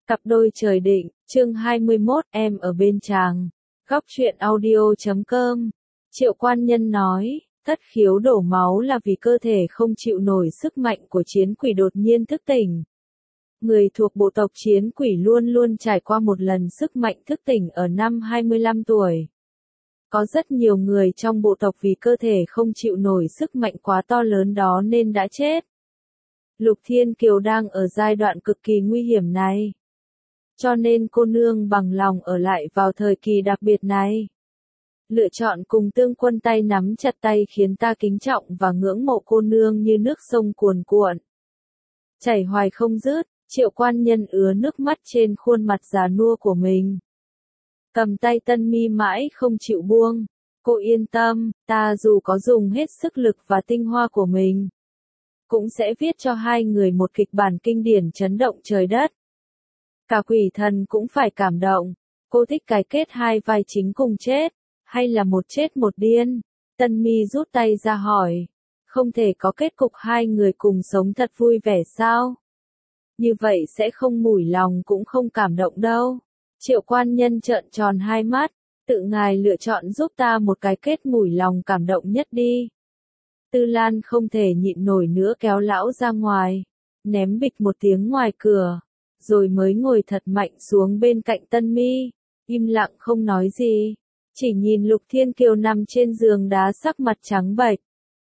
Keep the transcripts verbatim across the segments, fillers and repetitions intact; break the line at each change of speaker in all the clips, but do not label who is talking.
Cặp đôi trời định, chương hai mươi mốt, em ở bên chàng. Góc truyện audio chấm com. Triệu Quan Nhân nói, thất khiếu đổ máu là vì cơ thể không chịu nổi sức mạnh của chiến quỷ đột nhiên thức tỉnh. Người thuộc bộ tộc chiến quỷ luôn luôn trải qua một lần sức mạnh thức tỉnh ở năm hai mươi lăm tuổi. Có rất nhiều người trong bộ tộc vì cơ thể không chịu nổi sức mạnh quá to lớn đó nên đã chết. Lục Thiên Kiều đang ở giai đoạn cực kỳ nguy hiểm này. Cho nên cô nương bằng lòng ở lại vào thời kỳ đặc biệt này. Lựa chọn cùng Tương Quân tay nắm chặt tay khiến ta kính trọng và ngưỡng mộ cô nương như nước sông cuồn cuộn. Chảy hoài không dứt, Triệu Quan Nhân ứa nước mắt trên khuôn mặt già nua của mình. Cầm tay Tân Mi mãi không chịu buông. Cô yên tâm, ta dù có dùng hết sức lực và tinh hoa của mình, cũng sẽ viết cho hai người một kịch bản kinh điển chấn động trời đất. Cả quỷ thần cũng phải cảm động. Cô thích cái kết hai vai chính cùng chết, hay là một chết một điên? Tân Mi rút tay ra hỏi. Không thể có kết cục hai người cùng sống thật vui vẻ sao? Như vậy sẽ không mủi lòng cũng không cảm động đâu. Triệu Quan Nhân trợn tròn hai mắt. Tự ngài lựa chọn giúp ta một cái kết mủi lòng cảm động nhất đi. Tư Lan không thể nhịn nổi nữa kéo lão ra ngoài. Ném bịch một tiếng ngoài cửa. Rồi mới ngồi thật mạnh xuống bên cạnh Tân Mi, im lặng không nói gì, chỉ nhìn Lục Thiên Kiều nằm trên giường đá sắc mặt trắng bệch.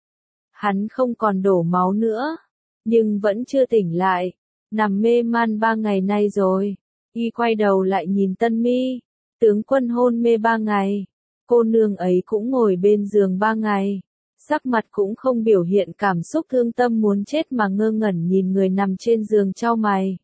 Hắn không còn đổ máu nữa, nhưng vẫn chưa tỉnh lại, nằm mê man ba ngày nay rồi. Y quay đầu lại nhìn Tân Mi, tướng quân hôn mê ba ngày, cô nương ấy cũng ngồi bên giường ba ngày, sắc mặt cũng không biểu hiện cảm xúc thương tâm muốn chết mà ngơ ngẩn nhìn người nằm trên giường chau mày.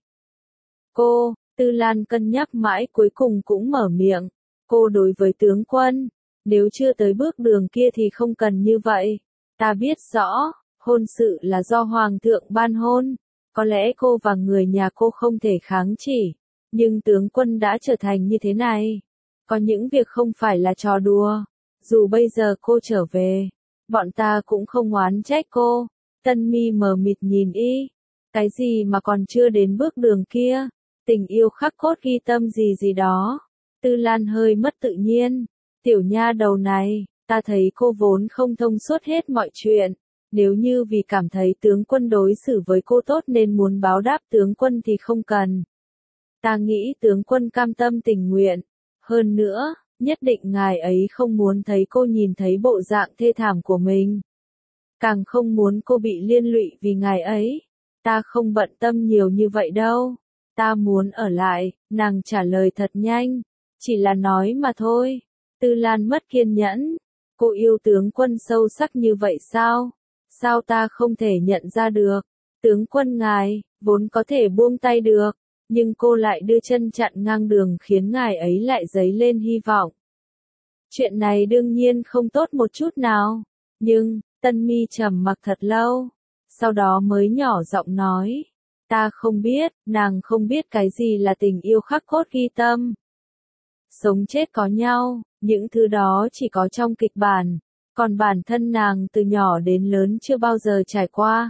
Cô, Tư Lan cân nhắc mãi cuối cùng cũng mở miệng. Cô đối với tướng quân, nếu chưa tới bước đường kia thì không cần như vậy. Ta biết rõ, hôn sự là do Hoàng thượng ban hôn. Có lẽ cô và người nhà cô không thể kháng chỉ. Nhưng tướng quân đã trở thành như thế này. Có những việc không phải là trò đùa. Dù bây giờ cô trở về, bọn ta cũng không oán trách cô. Tân Mi mờ mịt nhìn y. Cái gì mà còn chưa đến bước đường kia? Tình yêu khắc cốt ghi tâm gì gì đó. Tư Lan hơi mất tự nhiên. Tiểu nha đầu này, ta thấy cô vốn không thông suốt hết mọi chuyện. Nếu như vì cảm thấy tướng quân đối xử với cô tốt nên muốn báo đáp tướng quân thì không cần. Ta nghĩ tướng quân cam tâm tình nguyện. Hơn nữa, nhất định ngài ấy không muốn thấy cô nhìn thấy bộ dạng thê thảm của mình. Càng không muốn cô bị liên lụy vì ngài ấy. Ta không bận tâm nhiều như vậy đâu. Ta muốn ở lại, nàng trả lời thật nhanh. Chỉ là nói mà thôi. Tư Lan mất kiên nhẫn. Cô yêu tướng quân sâu sắc như vậy sao? Sao ta không thể nhận ra được? Tướng quân ngài, vốn có thể buông tay được. Nhưng cô lại đưa chân chặn ngang đường khiến ngài ấy lại dấy lên hy vọng. Chuyện này đương nhiên không tốt một chút nào. Nhưng, Tân Mi trầm mặc thật lâu. Sau đó mới nhỏ giọng nói. Ta không biết, nàng không biết cái gì là tình yêu khắc cốt ghi tâm. Sống chết có nhau, những thứ đó chỉ có trong kịch bản, còn bản thân nàng từ nhỏ đến lớn chưa bao giờ trải qua.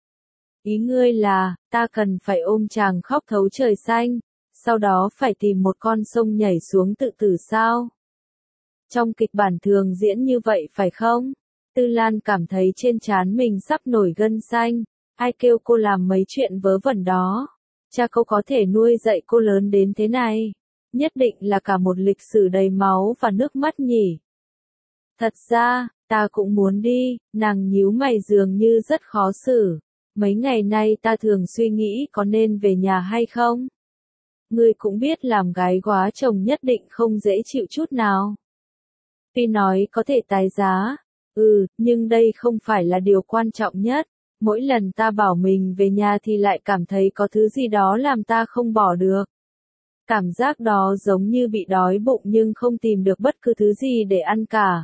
Ý ngươi là, ta cần phải ôm chàng khóc thấu trời xanh, sau đó phải tìm một con sông nhảy xuống tự tử sao? Trong kịch bản thường diễn như vậy phải không? Tư Lan cảm thấy trên trán mình sắp nổi gân xanh. Ai kêu cô làm mấy chuyện vớ vẩn đó? Cha cô có thể nuôi dạy cô lớn đến thế này. Nhất định là cả một lịch sử đầy máu và nước mắt nhỉ. Thật ra, ta cũng muốn đi, nàng nhíu mày dường như rất khó xử. Mấy ngày nay ta thường suy nghĩ có nên về nhà hay không? Ngươi cũng biết làm gái góa chồng nhất định không dễ chịu chút nào. Tuy nói có thể tái giá, ừ, nhưng đây không phải là điều quan trọng nhất. Mỗi lần ta bảo mình về nhà thì lại cảm thấy có thứ gì đó làm ta không bỏ được. Cảm giác đó giống như bị đói bụng nhưng không tìm được bất cứ thứ gì để ăn cả.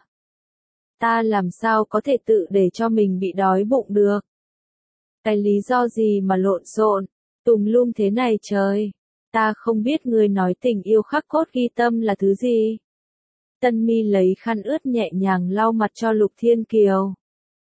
Ta làm sao có thể tự để cho mình bị đói bụng được? Cái lý do gì mà lộn xộn, tùm lum thế này trời? Ta không biết người nói tình yêu khắc cốt ghi tâm là thứ gì. Tân Mi lấy khăn ướt nhẹ nhàng lau mặt cho Lục Thiên Kiều.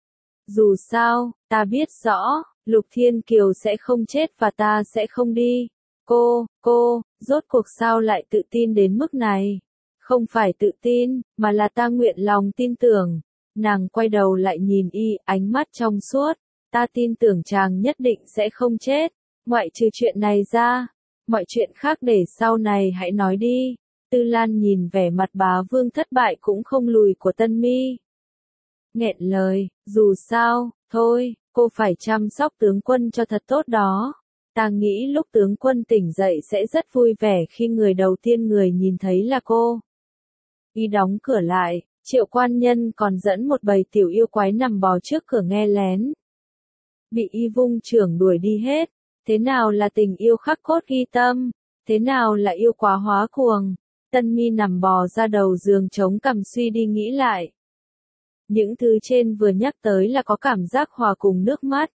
Dù sao, ta biết rõ, Lục Thiên Kiều sẽ không chết và ta sẽ không đi. Cô, cô, rốt cuộc sao lại tự tin đến mức này? Không phải tự tin, mà là ta nguyện lòng tin tưởng. Nàng quay đầu lại nhìn y, ánh mắt trong suốt. Ta tin tưởng chàng nhất định sẽ không chết. Ngoại trừ chuyện này ra, mọi chuyện khác để sau này hãy nói đi. Tư Lan nhìn vẻ mặt bá vương thất bại cũng không lùi của Tân Mi. Nghẹn lời, dù sao, thôi, cô phải chăm sóc tướng quân cho thật tốt đó. Ta nghĩ lúc tướng quân tỉnh dậy sẽ rất vui vẻ khi người đầu tiên người nhìn thấy là cô. Y đóng cửa lại, Triệu quan nhân còn dẫn một bầy tiểu yêu quái nằm bò trước cửa nghe lén. Bị y vung chưởng đuổi đi hết. Thế nào là tình yêu khắc cốt ghi tâm? Thế nào là yêu quá hóa cuồng? Tân Mi nằm bò ra đầu giường chống cằm suy đi nghĩ lại. Những thứ trên vừa nhắc tới là có cảm giác hòa cùng nước mắt.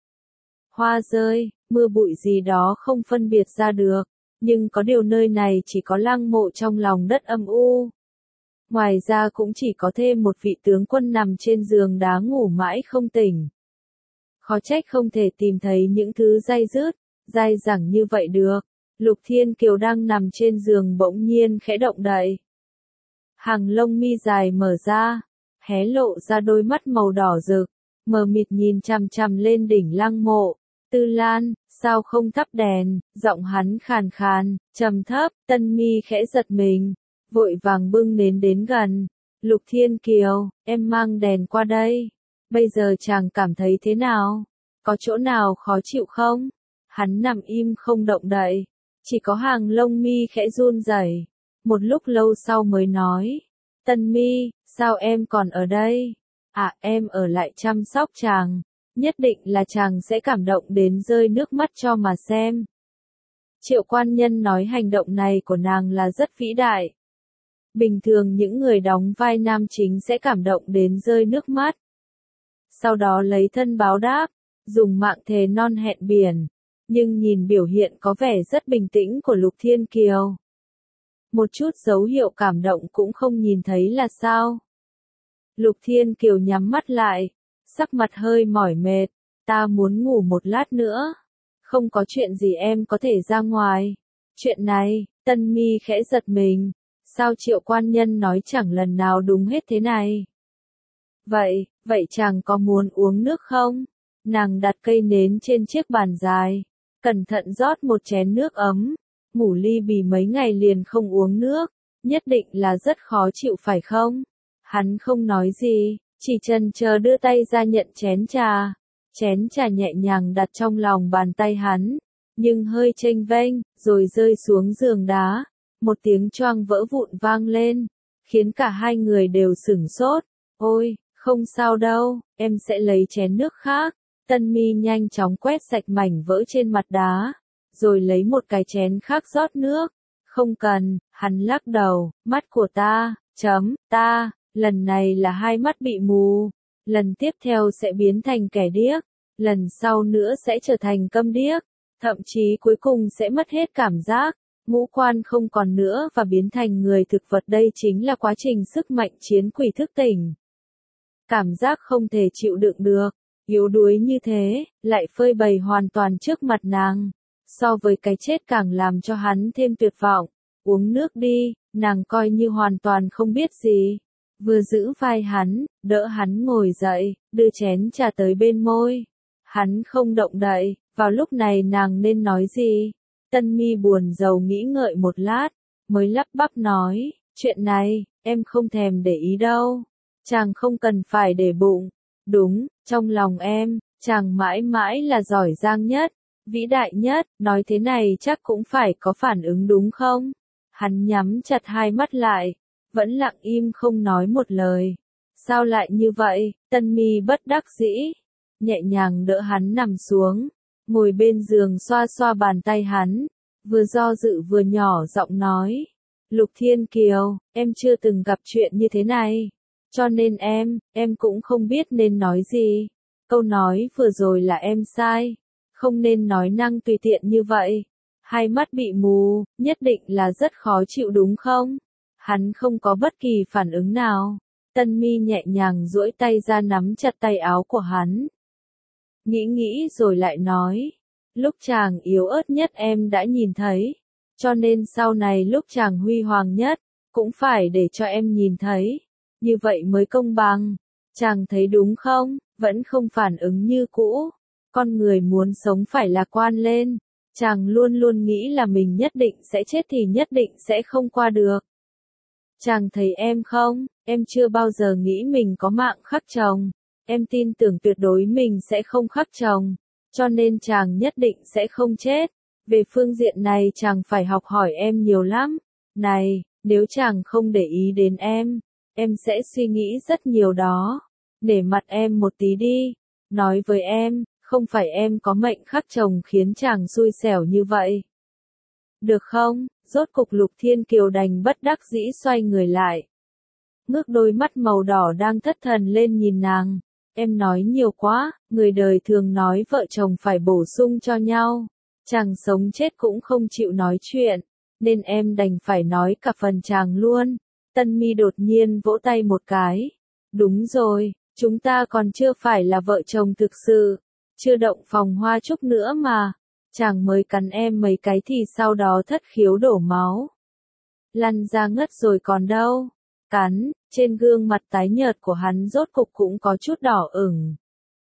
Hoa rơi, mưa bụi gì đó không phân biệt ra được, nhưng có điều nơi này chỉ có lăng mộ trong lòng đất âm u. Ngoài ra cũng chỉ có thêm một vị tướng quân nằm trên giường đá ngủ mãi không tỉnh. Khó trách không thể tìm thấy những thứ dai dứt, dai dẳng như vậy được. Lục Thiên Kiều đang nằm trên giường bỗng nhiên khẽ động đậy. Hàng lông mi dài mở ra, hé lộ ra đôi mắt màu đỏ rực, mờ mịt nhìn chằm chằm lên đỉnh lăng mộ. Tư Lan, sao không thắp đèn? Giọng hắn khàn khàn, trầm thấp. Tân Mi khẽ giật mình, vội vàng bưng nến đến gần. Lục Thiên Kiều, em mang đèn qua đây. Bây giờ chàng cảm thấy thế nào? Có chỗ nào khó chịu không? Hắn nằm im không động đậy, chỉ có hàng lông mi khẽ run rẩy. Một lúc lâu sau mới nói, Tân Mi, sao em còn ở đây? À, em ở lại chăm sóc chàng, nhất định là chàng sẽ cảm động đến rơi nước mắt cho mà xem. Triệu quan nhân nói hành động này của nàng là rất vĩ đại. Bình thường những người đóng vai nam chính sẽ cảm động đến rơi nước mắt. Sau đó lấy thân báo đáp, dùng mạng thề non hẹn biển. Nhưng nhìn biểu hiện có vẻ rất bình tĩnh của Lục Thiên Kiều. Một chút dấu hiệu cảm động cũng không nhìn thấy là sao? Lục Thiên Kiều nhắm mắt lại, sắc mặt hơi mỏi mệt. Ta muốn ngủ một lát nữa. Không có chuyện gì em có thể ra ngoài. Chuyện này, Tân Mi khẽ giật mình. Sao Triệu quan nhân nói chẳng lần nào đúng hết thế này? Vậy, vậy chàng có muốn uống nước không? Nàng đặt cây nến trên chiếc bàn dài, cẩn thận rót một chén nước ấm. Ngủ ly bì mấy ngày liền không uống nước, nhất định là rất khó chịu phải không? Hắn không nói gì, chỉ chần chờ đưa tay ra nhận chén trà. Chén trà nhẹ nhàng đặt trong lòng bàn tay hắn, nhưng hơi chênh vênh, rồi rơi xuống giường đá. Một tiếng choang vỡ vụn vang lên, khiến cả hai người đều sửng sốt. Ôi, không sao đâu, em sẽ lấy chén nước khác. Tân Mi nhanh chóng quét sạch mảnh vỡ trên mặt đá, rồi lấy một cái chén khác rót nước. Không cần, hắn lắc đầu, mắt của ta, chấm, ta, lần này là hai mắt bị mù. Lần tiếp theo sẽ biến thành kẻ điếc, lần sau nữa sẽ trở thành câm điếc, thậm chí cuối cùng sẽ mất hết cảm giác, ngũ quan không còn nữa và biến thành người thực vật. Đây chính là quá trình sức mạnh chiến quỷ thức tỉnh. Cảm giác không thể chịu đựng được, yếu đuối như thế, lại phơi bày hoàn toàn trước mặt nàng. So với cái chết càng làm cho hắn thêm tuyệt vọng. Uống nước đi, nàng coi như hoàn toàn không biết gì. Vừa giữ vai hắn, đỡ hắn ngồi dậy, đưa chén trà tới bên môi. Hắn không động đậy, vào lúc này nàng nên nói gì? Tân Mi buồn rầu nghĩ ngợi một lát, mới lắp bắp nói, chuyện này, em không thèm để ý đâu. Chàng không cần phải để bụng. Đúng, trong lòng em, chàng mãi mãi là giỏi giang nhất, vĩ đại nhất, nói thế này chắc cũng phải có phản ứng đúng không? Hắn nhắm chặt hai mắt lại, vẫn lặng im không nói một lời. Sao lại như vậy? Tân Mi bất đắc dĩ, nhẹ nhàng đỡ hắn nằm xuống, ngồi bên giường xoa xoa bàn tay hắn, vừa do dự vừa nhỏ giọng nói. Lục Thiên Kiều, em chưa từng gặp chuyện như thế này, cho nên em, em cũng không biết nên nói gì. Câu nói vừa rồi là em sai, không nên nói năng tùy tiện như vậy. Hai mắt bị mù, nhất định là rất khó chịu đúng không? Hắn không có bất kỳ phản ứng nào. Tân Mi nhẹ nhàng duỗi tay ra nắm chặt tay áo của hắn. Nghĩ nghĩ rồi lại nói, lúc chàng yếu ớt nhất em đã nhìn thấy, Cho nên sau này lúc chàng huy hoàng nhất, cũng phải để cho em nhìn thấy. Như vậy mới công bằng. Chàng thấy đúng không? Vẫn không phản ứng như cũ. Con người muốn sống phải lạc quan lên. Chàng luôn luôn nghĩ là mình nhất định sẽ chết thì nhất định sẽ không qua được. Chàng thấy em không? Em chưa bao giờ nghĩ mình có mạng khắc chồng. Em tin tưởng tuyệt đối mình sẽ không khắc chồng. Cho nên chàng nhất định sẽ không chết. Về phương diện này chàng phải học hỏi em nhiều lắm. Này, nếu chàng không để ý đến em, em sẽ suy nghĩ rất nhiều đó. Nể mặt em một tí đi. Nói với em, không phải em có mệnh khắc chồng khiến chàng xui xẻo như vậy. Được không? Rốt cục Lục Thiên Kiều đành bất đắc dĩ xoay người lại. Ngước đôi mắt màu đỏ đang thất thần lên nhìn nàng. Em nói nhiều quá, người đời thường nói vợ chồng phải bổ sung cho nhau. Chàng sống chết cũng không chịu nói chuyện, nên em đành phải nói cả phần chàng luôn. Tân Mi đột nhiên vỗ tay một cái. Đúng rồi, chúng ta còn chưa phải là vợ chồng thực sự, chưa động phòng hoa chúc nữa mà. Chàng mới cắn em mấy cái thì sau đó thất khiếu đổ máu. Lăn ra ngất rồi còn đâu. Cắn, trên gương mặt tái nhợt của hắn rốt cục cũng có chút đỏ ửng.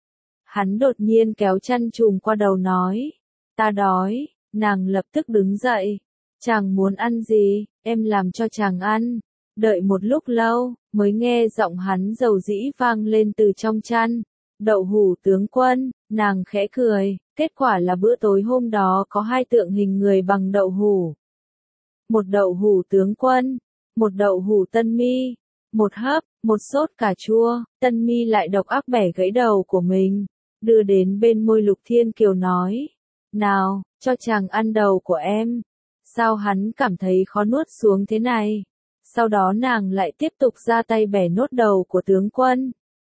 Hắn đột nhiên kéo chăn trùm qua đầu nói. Ta đói, nàng lập tức đứng dậy. Chàng muốn ăn gì, em làm cho chàng ăn. Đợi một lúc lâu, mới nghe giọng hắn dầu dĩ vang lên từ trong chăn. Đậu hủ tướng quân, nàng khẽ cười, kết quả là bữa tối hôm đó có hai tượng hình người bằng đậu hủ. Một đậu hủ tướng quân, một đậu hủ Tân Mi, một hấp, một sốt cà chua. Tân Mi lại độc ác bẻ gãy đầu của mình, đưa đến bên môi Lục Thiên Kiều nói. Nào, cho chàng ăn đầu của em. Sao hắn cảm thấy khó nuốt xuống thế này? Sau đó nàng lại tiếp tục ra tay bẻ nốt đầu của tướng quân.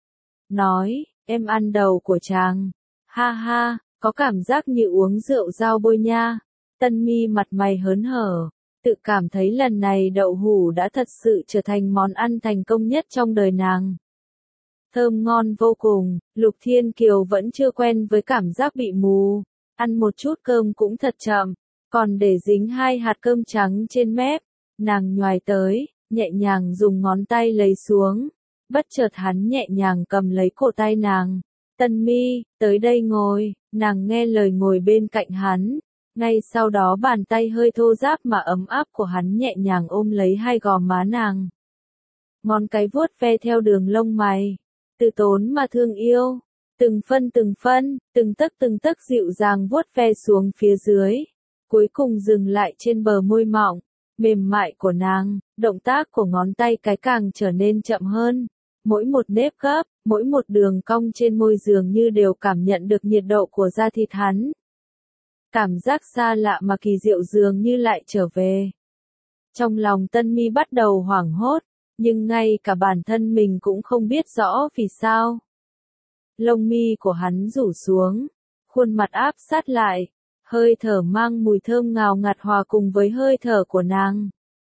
Nói, em ăn đầu của chàng. Ha ha, có cảm giác như uống rượu dao bôi nha. Tân Mi mặt mày hớn hở, tự cảm thấy lần này đậu hủ đã thật sự trở thành món ăn thành công nhất trong đời nàng. Thơm ngon vô cùng, Lục Thiên Kiều vẫn chưa quen với cảm giác bị mù. Ăn một chút cơm cũng thật chậm, còn để dính hai hạt cơm trắng trên mép. Nàng nhoài tới, nhẹ nhàng dùng ngón tay lấy xuống. Bất chợt hắn nhẹ nhàng cầm lấy cổ tay nàng. Tân Mi, tới đây ngồi. Nàng nghe lời ngồi bên cạnh hắn. Ngay sau đó bàn tay hơi thô ráp mà ấm áp của hắn nhẹ nhàng ôm lấy hai gò má nàng. Ngón cái vuốt ve theo đường lông mày. Từ tốn mà thương yêu. Từng phân từng phân, từng tấc từng tấc dịu dàng vuốt ve xuống phía dưới. Cuối cùng dừng lại trên bờ môi mọng, mềm mại của nàng. Động tác của ngón tay cái càng trở nên chậm hơn. Mỗi một nếp gấp, mỗi một đường cong trên môi dường như đều cảm nhận được nhiệt độ của da thịt hắn. Cảm giác xa lạ mà kỳ diệu dường như lại trở về. Trong lòng Tân Mi bắt đầu hoảng hốt, nhưng ngay cả bản thân mình cũng không biết rõ vì sao. Lông mi của hắn rủ xuống, khuôn mặt áp sát lại, hơi thở mang mùi thơm ngào ngạt hòa cùng với hơi thở của nàng.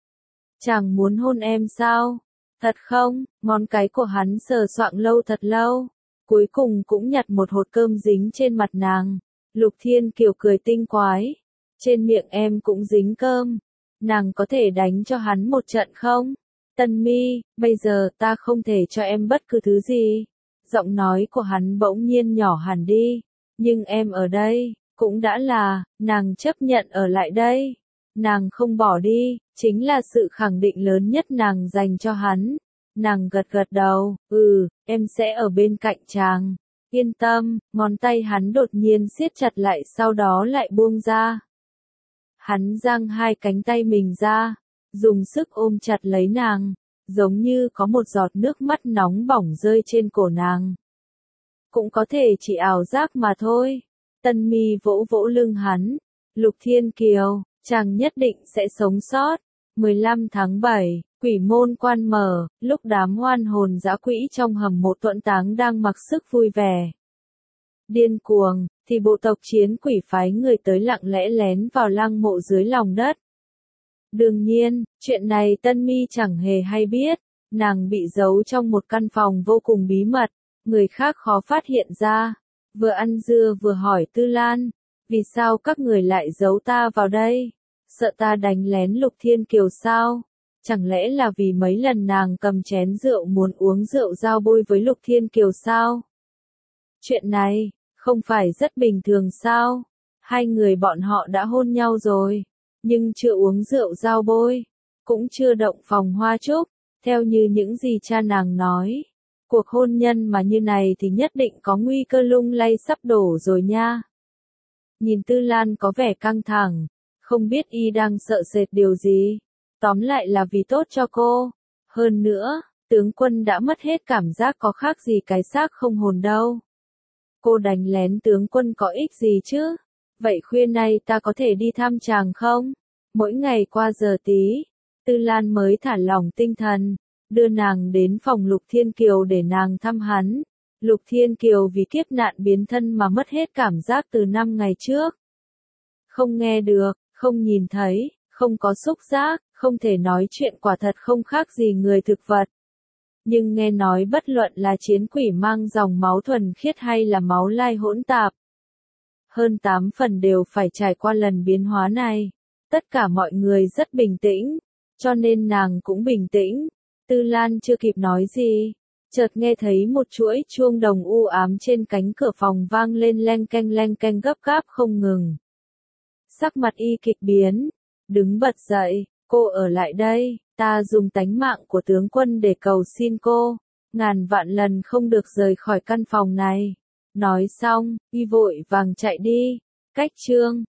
Chàng muốn hôn em sao? Thật không? Ngón cái của hắn sờ soạng lâu thật lâu, cuối cùng cũng nhặt một hột cơm dính trên mặt nàng. Lục Thiên Kiều cười tinh quái. Trên miệng em cũng dính cơm. Nàng có thể đánh cho hắn một trận không? Tân Mi, bây giờ ta không thể cho em bất cứ thứ gì. Giọng nói của hắn bỗng nhiên nhỏ hẳn đi. Nhưng em ở đây, cũng đã là, nàng chấp nhận ở lại đây. Nàng không bỏ đi, chính là sự khẳng định lớn nhất nàng dành cho hắn. Nàng gật gật đầu, ừ, em sẽ ở bên cạnh chàng. Yên tâm, ngón tay hắn đột nhiên siết chặt lại sau đó lại buông ra. Hắn giang hai cánh tay mình ra, dùng sức ôm chặt lấy nàng, giống như có một giọt nước mắt nóng bỏng rơi trên cổ nàng. Cũng có thể chỉ ảo giác mà thôi. Tân Mi vỗ vỗ lưng hắn. Lục Thiên Kiều, chàng nhất định sẽ sống sót. mười lăm tháng bảy, quỷ môn quan mở, lúc đám oan hồn dã quỷ trong hầm mộ tuẫn táng đang mặc sức vui vẻ. Điên cuồng, thì bộ tộc chiến quỷ phái người tới lặng lẽ lén vào lăng mộ dưới lòng đất. Đương nhiên, chuyện này Tân Mi chẳng hề hay biết, nàng bị giấu trong một căn phòng vô cùng bí mật, người khác khó phát hiện ra. Vừa ăn dưa vừa hỏi Tư Lan, vì sao các người lại giấu ta vào đây? Sợ ta đánh lén Lục Thiên Kiều sao? Chẳng lẽ là vì mấy lần nàng cầm chén rượu muốn uống rượu giao bôi với Lục Thiên Kiều sao? Chuyện này, không phải rất bình thường sao? Hai người bọn họ đã hôn nhau rồi, nhưng chưa uống rượu giao bôi, cũng chưa động phòng hoa trúc, theo như những gì cha nàng nói. Cuộc hôn nhân mà như này thì nhất định có nguy cơ lung lay sắp đổ rồi nha. Nhìn Tư Lan có vẻ căng thẳng, không biết y đang sợ sệt điều gì. Tóm lại là vì tốt cho cô. Hơn nữa, tướng quân đã mất hết cảm giác có khác gì cái xác không hồn đâu. Cô đánh lén tướng quân có ích gì chứ? Vậy khuya nay ta có thể đi thăm chàng không? Mỗi ngày qua giờ tí, Tư Lan mới thả lỏng tinh thần, đưa nàng đến phòng Lục Thiên Kiều để nàng thăm hắn. Lục Thiên Kiều vì kiếp nạn biến thân mà mất hết cảm giác từ năm ngày trước. Không nghe được, không nhìn thấy, không có xúc giác, không thể nói chuyện, quả thật không khác gì người thực vật. Nhưng nghe nói bất luận là chiến quỷ mang dòng máu thuần khiết hay là máu lai hỗn tạp, hơn tám phần đều phải trải qua lần biến hóa này. Tất cả mọi người rất bình tĩnh, cho nên nàng cũng bình tĩnh. Tư Lan chưa kịp nói gì, chợt nghe thấy một chuỗi chuông đồng u ám trên cánh cửa phòng vang lên leng keng leng keng gấp gáp không ngừng. Sắc mặt y kịch biến, đứng bật dậy, cô ở lại đây, ta dùng tánh mạng của tướng quân để cầu xin cô, ngàn vạn lần không được rời khỏi căn phòng này. Nói xong, y vội vàng chạy đi. Cách chương